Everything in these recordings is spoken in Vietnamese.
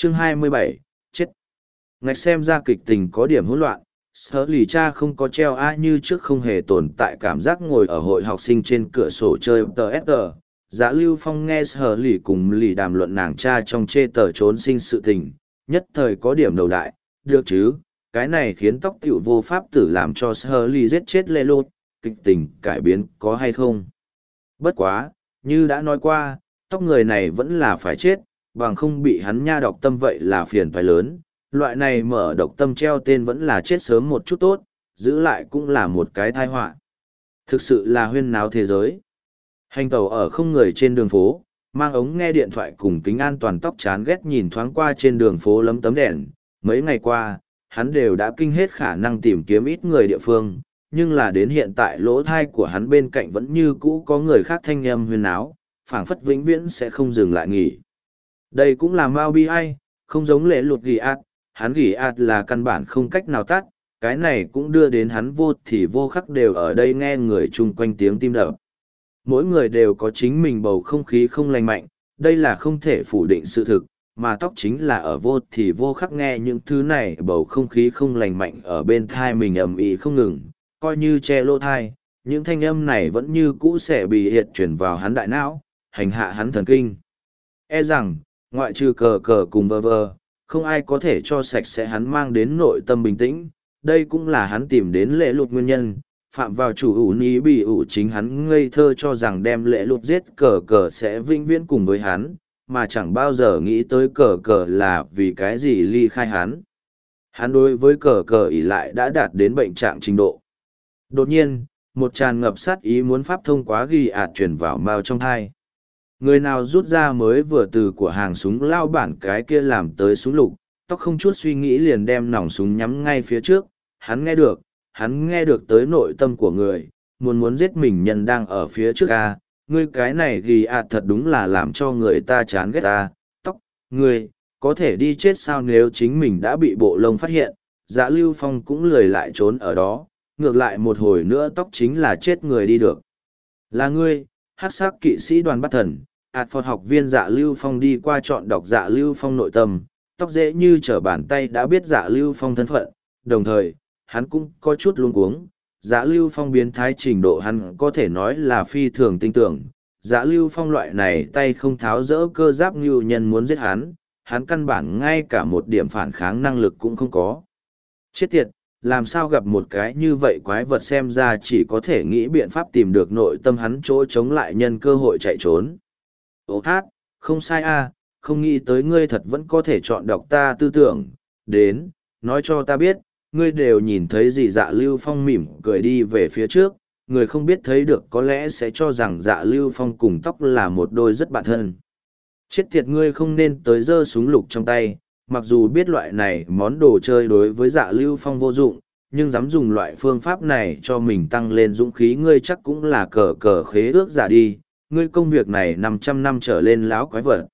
Chương 27, chết. Ngạch xem ra kịch tình có điểm hỗn loạn, sở lì cha không có treo a như trước không hề tồn tại cảm giác ngồi ở hội học sinh trên cửa sổ chơi tờ. Dạ Lưu Phong nghe sở lì cùng lì đàm luận nàng cha trong chê tờ trốn sinh sự tình, nhất thời có điểm đầu đại, được chứ, cái này khiến tóc tiểu vô pháp tử làm cho sở lì giết chết lê lột, kịch tình cải biến có hay không. Bất quá, như đã nói qua, tóc người này vẫn là phải chết, bằng không bị hắn nha độc tâm vậy là phiền toái lớn. Loại này mở độc tâm treo tên vẫn là chết sớm một chút tốt, giữ lại cũng là một cái tai họa. Thực sự là huyên náo thế giới. Hành tàu ở không người trên đường phố, mang ống nghe điện thoại cùng kính an toàn tóc chán ghét nhìn thoáng qua trên đường phố lấm tấm đèn. Mấy ngày qua, hắn đều đã kinh hết khả năng tìm kiếm ít người địa phương, nhưng là đến hiện tại lỗ thai của hắn bên cạnh vẫn như cũ có người khác thanh âm huyên náo, phảng phất vĩnh viễn sẽ không dừng lại nghỉ. Đây cũng là Mao Bi ai, không giống lệ lụt ghi ạt, hắn ghi ạt là căn bản không cách nào tắt, cái này cũng đưa đến hắn vô thì vô khắc đều ở đây nghe người chung quanh tiếng tim đập. Mỗi người đều có chính mình bầu không khí không lành mạnh, đây là không thể phủ định sự thực, mà tóc chính là ở vô thì vô khắc nghe những thứ này bầu không khí không lành mạnh ở bên thai mình ầm ĩ không ngừng, coi như che lỗ thai, những thanh âm này vẫn như cũ sẽ bị hiện chuyển vào hắn đại não, hành hạ hắn thần kinh. E rằng, ngoại trừ cờ cờ cùng vơ vơ, không ai có thể cho sạch sẽ hắn mang đến nội tâm bình tĩnh, đây cũng là hắn tìm đến lễ lụt nguyên nhân, phạm vào chủ ủ ní bị ủ chính hắn ngây thơ cho rằng đem lễ lụt giết cờ cờ sẽ vĩnh viễn cùng với hắn, mà chẳng bao giờ nghĩ tới cờ cờ là vì cái gì ly khai hắn. Hắn đối với cờ cờ ỷ lại đã đạt đến bệnh trạng trình độ. Đột nhiên, một tràn ngập sát ý muốn pháp thông quá ghi ạt chuyển vào mao trong thai. Người nào rút ra mới vừa từ của hàng súng lao bản cái kia làm tới súng lục, tóc không chút suy nghĩ liền đem nòng súng nhắm ngay phía trước, hắn nghe được tới nội tâm của người, muốn giết mình nhân đang ở phía trước a, ngươi cái này ghi ạt thật đúng là làm cho người ta chán ghét ta, tóc, ngươi, có thể đi chết sao nếu chính mình đã bị bộ lông phát hiện, Dạ Lưu Phong cũng lười lại trốn ở đó, ngược lại một hồi nữa tóc chính là chết người đi được. Là ngươi, hắc sắc kỵ sĩ đoàn bắt thần, Phật học viên Dạ Lưu Phong đi qua chọn đọc Dạ Lưu Phong nội tâm, tóc dễ như trở bàn tay đã biết Dạ Lưu Phong thân phận, đồng thời, hắn cũng có chút luống cuống. Dạ Lưu Phong biến thái trình độ hắn có thể nói là phi thường tinh tưởng. Dạ Lưu Phong loại này tay không tháo rỡ cơ giáp như nhân muốn giết hắn căn bản ngay cả một điểm phản kháng năng lực cũng không có. Chết tiệt, làm sao gặp một cái như vậy quái vật xem ra chỉ có thể nghĩ biện pháp tìm được nội tâm hắn chỗ chống lại nhân cơ hội chạy trốn. Ô hát, không sai a, không nghĩ tới ngươi thật vẫn có thể chọn đọc ta tư tưởng, đến, nói cho ta biết, ngươi đều nhìn thấy gì. Dạ Lưu Phong mỉm cười đi về phía trước, người không biết thấy được có lẽ sẽ cho rằng Dạ Lưu Phong cùng tóc là một đôi rất bạn thân. Chết tiệt, ngươi không nên tới giơ súng lục trong tay, mặc dù biết loại này món đồ chơi đối với Dạ Lưu Phong vô dụng, nhưng dám dùng loại phương pháp này cho mình tăng lên dũng khí ngươi chắc cũng là cờ cờ khế ước giả đi, ngươi công việc này 500 năm trở lên láo quái vật.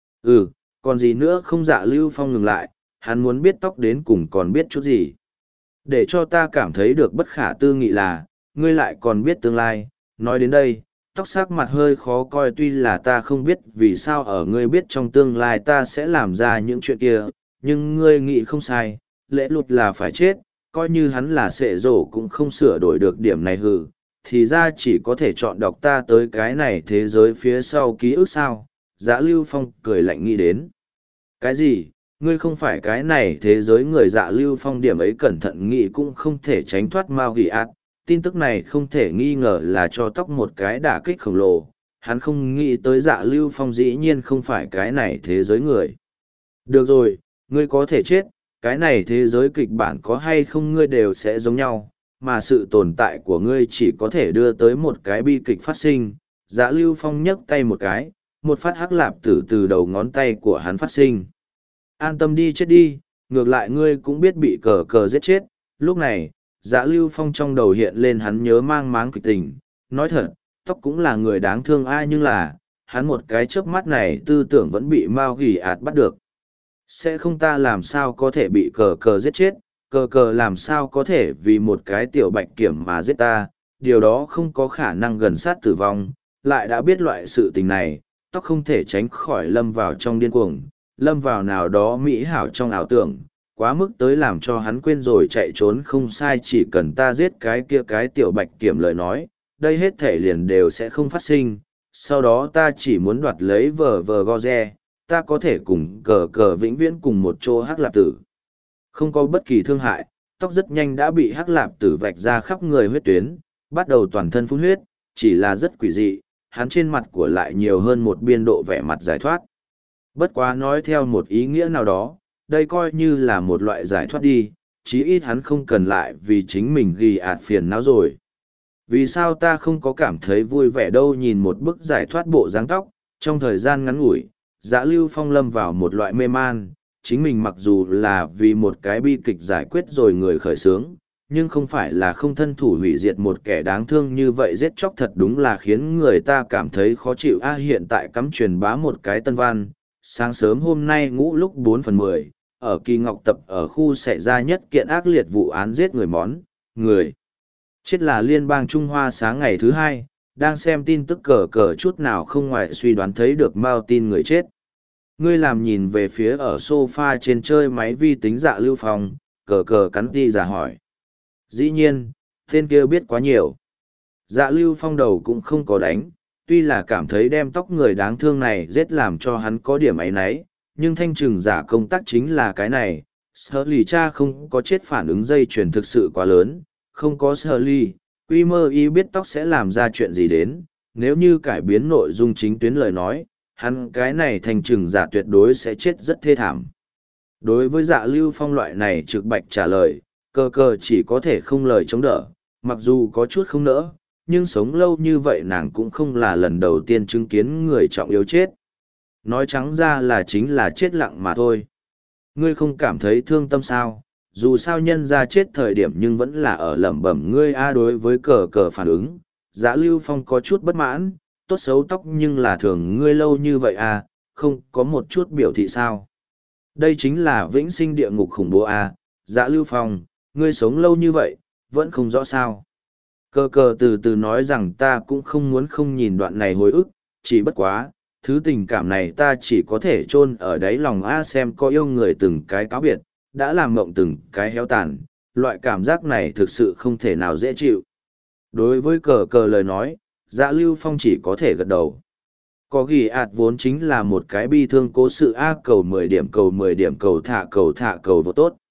Còn gì nữa không. Dạ Lưu Phong ngừng lại, hắn muốn biết tóc đến cùng còn biết chút gì. Để cho ta cảm thấy được bất khả tư nghị là, ngươi lại còn biết tương lai. Nói đến đây, tóc sắc mặt hơi khó coi, tuy là ta không biết vì sao ở ngươi biết trong tương lai ta sẽ làm ra những chuyện kia, nhưng ngươi nghĩ không sai, lễ lụt là phải chết, coi như hắn là sệ rổ cũng không sửa đổi được điểm này hừ, thì ra chỉ có thể chọn đọc ta tới cái này thế giới phía sau ký ức sao. Dạ Lưu Phong cười lạnh nghĩ đến. Cái gì? Ngươi không phải cái này thế giới người. Dạ Lưu Phong điểm ấy cẩn thận nghĩ cũng không thể tránh thoát Mao Ghi ạt. Tin tức này không thể nghi ngờ là cho tóc một cái đả kích khổng lồ. Hắn không nghĩ tới Dạ Lưu Phong dĩ nhiên không phải cái này thế giới người. Được rồi, ngươi có thể chết, cái này thế giới kịch bản có hay không ngươi đều sẽ giống nhau, mà sự tồn tại của ngươi chỉ có thể đưa tới một cái bi kịch phát sinh. Dạ Lưu Phong nhấc tay một cái, một phát hắc lạp tử từ đầu ngón tay của hắn phát sinh. An tâm đi chết đi, ngược lại ngươi cũng biết bị cờ cờ giết chết. Lúc này, Dạ Lưu Phong trong đầu hiện lên hắn nhớ mang máng kịch tình. Nói thật, tóc cũng là người đáng thương ai, nhưng là, hắn một cái chớp mắt này tư tưởng vẫn bị Mao Ghi ạt bắt được. Sẽ không, ta làm sao có thể bị cờ cờ giết chết, cờ cờ làm sao có thể vì một cái tiểu bạch kiểm mà giết ta, điều đó không có khả năng gần sát tử vong. Lại đã biết loại sự tình này, tóc không thể tránh khỏi lâm vào trong điên cuồng. lâm vào nào đó mỹ hảo trong ảo tưởng, quá mức tới làm cho hắn quên rồi chạy trốn không sai, chỉ cần ta giết cái kia cái tiểu bạch kiểm lời nói, đây hết thể liền đều sẽ không phát sinh, sau đó ta chỉ muốn đoạt lấy vờ vờ go re, ta có thể cùng cờ cờ vĩnh viễn cùng một chỗ hắc lạp tử. Không có bất kỳ thương hại, tóc rất nhanh đã bị hắc lạp tử vạch ra khắp người huyết tuyến, bắt đầu toàn thân phun huyết, chỉ là rất quỷ dị, hắn trên mặt của lại nhiều hơn một biên độ vẻ mặt giải thoát. Bất quá nói theo một ý nghĩa nào đó, đây coi như là một loại giải thoát đi, chí ít hắn không cần lại vì chính mình ghi ạt phiền não rồi. Vì sao ta không có cảm thấy vui vẻ đâu, nhìn một bức giải thoát bộ dáng tóc, trong thời gian ngắn ngủi, Dã Lưu Phong lâm vào một loại mê man, chính mình mặc dù là vì một cái bi kịch giải quyết rồi người khởi xướng, nhưng không phải là không thân thủ hủy diệt một kẻ đáng thương như vậy, giết chóc thật đúng là khiến người ta cảm thấy khó chịu. Hiện tại cắm truyền bá một cái tân văn, sáng sớm hôm nay ngũ lúc 4/10, ở Kỳ Ngọc Tập ở khu xảy ra nhất kiện ác liệt vụ án giết người chết là Liên bang Trung Hoa. Sáng ngày thứ hai, đang xem tin tức cờ cờ chút nào không ngoài suy đoán thấy được mao tin người chết. Ngươi làm nhìn về phía ở sofa trên chơi máy vi tính Dạ Lưu Phong, cờ cờ cắn ti giả hỏi. Dĩ nhiên, tên kia biết quá nhiều. Dạ Lưu Phong đầu cũng không có đánh, tuy là cảm thấy đem tóc người đáng thương này giết làm cho hắn có điểm áy náy, nhưng thanh trừng giả công tác chính là cái này. Sở lì cha không có chết phản ứng dây chuyền thực sự quá lớn, không có sở lì, quy mơ y biết tóc sẽ làm ra chuyện gì đến, nếu như cải biến nội dung chính tuyến lời nói, hắn cái này thanh trừng giả tuyệt đối sẽ chết rất thê thảm. Đối với Dạ Lưu Phong loại này trực bạch trả lời, cờ cờ chỉ có thể không lời chống đỡ, mặc dù có chút không nỡ, nhưng sống lâu như vậy nàng cũng không là lần đầu tiên chứng kiến người trọng yếu chết. Nói trắng ra là chính là chết lặng mà thôi. Ngươi không cảm thấy thương tâm sao, dù sao nhân ra chết thời điểm nhưng vẫn là ở lẩm bẩm ngươi a. Đối với cờ cờ phản ứng, Dã Lưu Phong có chút bất mãn, tốt xấu tóc nhưng là thường ngươi lâu như vậy à, không có một chút biểu thị sao. Đây chính là vĩnh sinh địa ngục khủng bố à, Dã Lưu Phong, ngươi sống lâu như vậy, vẫn không rõ sao. Cờ cờ từ từ nói rằng ta cũng không muốn không nhìn đoạn này hồi ức, chỉ bất quá, thứ tình cảm này ta chỉ có thể chôn ở đáy lòng a. Xem có yêu người từng cái cáo biệt, đã làm mộng từng cái héo tàn, loại cảm giác này thực sự không thể nào dễ chịu. Đối với cờ cờ lời nói, Dạ Lưu Phong chỉ có thể gật đầu. Có ghi ạt vốn chính là một cái bi thương cố sự a. Cầu 10 điểm cầu 10 điểm cầu thả cầu vô tốt.